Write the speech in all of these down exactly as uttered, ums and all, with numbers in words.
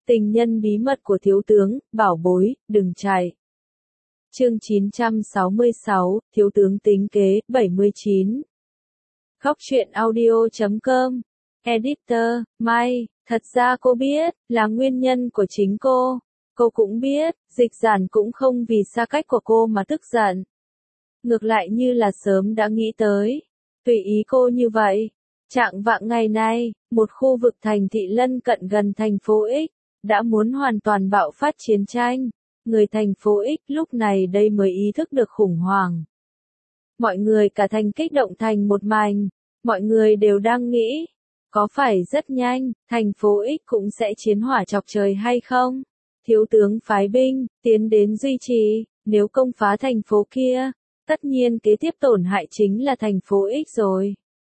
Tình nhân bí mật của thiếu tướng, bảo bối, đừng chạy. Chương chín trăm sáu mươi sáu, thiếu tướng tính kế, bảy mươi chín. Góc truyện audio chấm com. Editor, Mai, thật ra cô biết, là nguyên nhân của chính cô. Cô cũng biết, Dịch Giản cũng không vì xa cách của cô mà tức giận. Ngược lại như là sớm đã nghĩ tới. Tùy ý cô như vậy. Trạng vạng ngày nay, một khu vực thành thị lân cận gần thành phố X, đã muốn hoàn toàn bạo phát chiến tranh. Người thành phố X lúc này đây mới ý thức được khủng hoảng. Mọi người cả thành kích động thành một mảnh. Mọi người đều đang nghĩ, có phải rất nhanh, thành phố X cũng sẽ chiến hỏa chọc trời hay không? Thiếu tướng phái binh, tiến đến duy trì, nếu công phá thành phố kia, tất nhiên kế tiếp tổn hại chính là thành phố X rồi.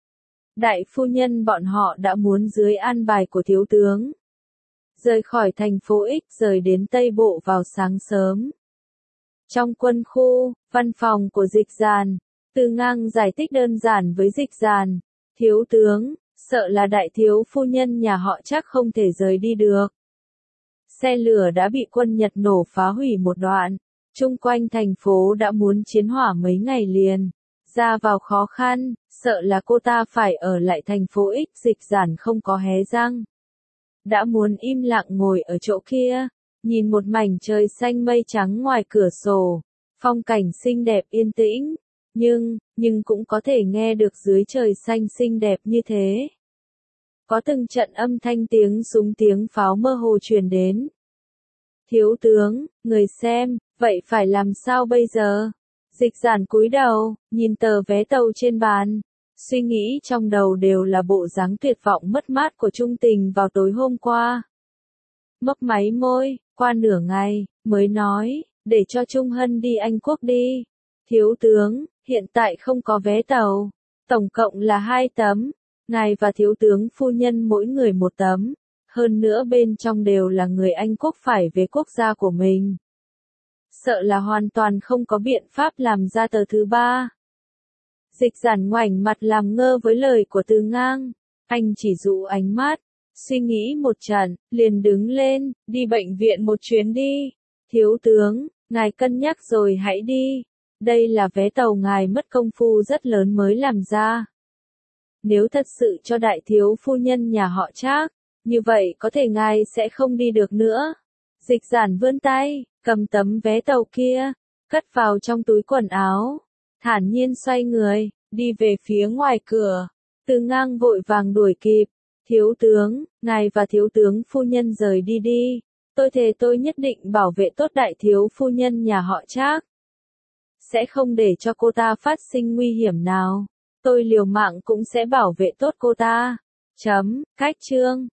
Đại phu nhân bọn họ đã muốn dưới an bài của thiếu tướng. Rời khỏi thành phố X rời đến Tây Bộ vào sáng sớm. Trong quân khu, văn phòng của Dịch Giản, Từ Ngang giải thích đơn giản với Dịch Giản. Thiếu tướng, sợ là đại thiếu phu nhân nhà họ chắc không thể rời đi được. Xe lửa đã bị quân Nhật nổ phá hủy một đoạn. Chung quanh thành phố đã muốn chiến hỏa mấy ngày liền. Ra vào khó khăn, sợ là cô ta phải ở lại thành phố X. Dịch Giản không có hé răng. Đã muốn im lặng ngồi ở chỗ kia, nhìn một mảnh trời xanh mây trắng ngoài cửa sổ, phong cảnh xinh đẹp yên tĩnh, nhưng, nhưng cũng có thể nghe được dưới trời xanh xinh đẹp như thế. Có từng trận âm thanh tiếng súng tiếng pháo mơ hồ truyền đến. Thiếu tướng, người xem, vậy phải làm sao bây giờ? Dịch Giản cúi đầu, nhìn tờ vé tàu trên bàn. Suy nghĩ trong đầu đều là bộ dáng tuyệt vọng mất mát của Trung Tình vào tối hôm qua. Mấp máy môi, qua nửa ngày, mới nói, để cho Trung Hân đi Anh Quốc đi. Thiếu tướng, hiện tại không có vé tàu. Tổng cộng là hai tấm. Ngài và thiếu tướng phu nhân mỗi người một tấm. Hơn nữa bên trong đều là người Anh Quốc phải về quốc gia của mình. Sợ là hoàn toàn không có biện pháp làm ra tờ thứ ba. Dịch Giản ngoảnh mặt làm ngơ với lời của Từ Ngang. Anh chỉ dụ ánh mắt, suy nghĩ một trận, liền đứng lên, đi bệnh viện một chuyến đi. Thiếu tướng, ngài cân nhắc rồi hãy đi. Đây là vé tàu ngài mất công phu rất lớn mới làm ra. Nếu thật sự cho đại thiếu phu nhân nhà họ Trác, như vậy có thể ngài sẽ không đi được nữa. Dịch Giản vươn tay, cầm tấm vé tàu kia, cất vào trong túi quần áo. Thản nhiên xoay người, đi về phía ngoài cửa. Từ Ngang vội vàng đuổi kịp. Thiếu tướng, ngài và thiếu tướng phu nhân rời đi đi. Tôi thề tôi nhất định bảo vệ tốt đại thiếu phu nhân nhà họ Trác. Sẽ không để cho cô ta phát sinh nguy hiểm nào. Tôi liều mạng cũng sẽ bảo vệ tốt cô ta. Chấm, cách chương.